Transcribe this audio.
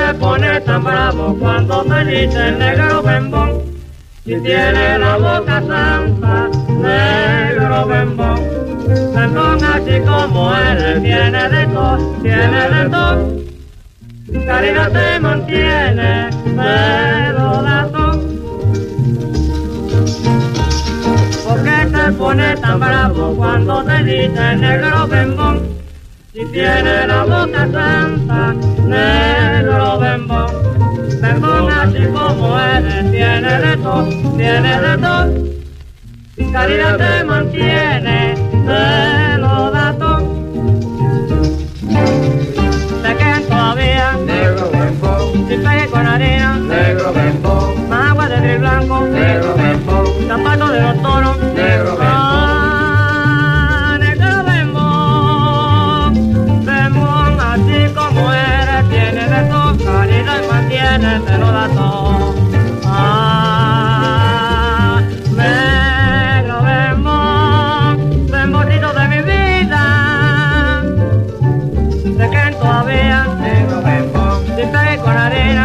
te pones tan bravo cuando te dice negro bembón? Si tiene la boca santa, negro bembón. Bembón así como él, tiene de todo, tiene de todo. Caridad te mantiene, pero da todo. ¿Por qué te pones tan bravo cuando te dice negro bembón? Si tiene la boca santa, negro bembón. Bembón así como eres, tiene de todo, tiene de todo. Caridad te mantiene, te lo da todo. Te quedan todavía, negro bembón, si pegue con harina, negro bembón, más agua de río blanco, negro bembón, zapatos de los toros, negro bembón. Negro bembón, bembón así como eres, tiene de todo, caridad y mantiene, te lo da todo. Negro bembón, bemboncito de mi vida, de que todavía, Negro bembón, si pegue con harina,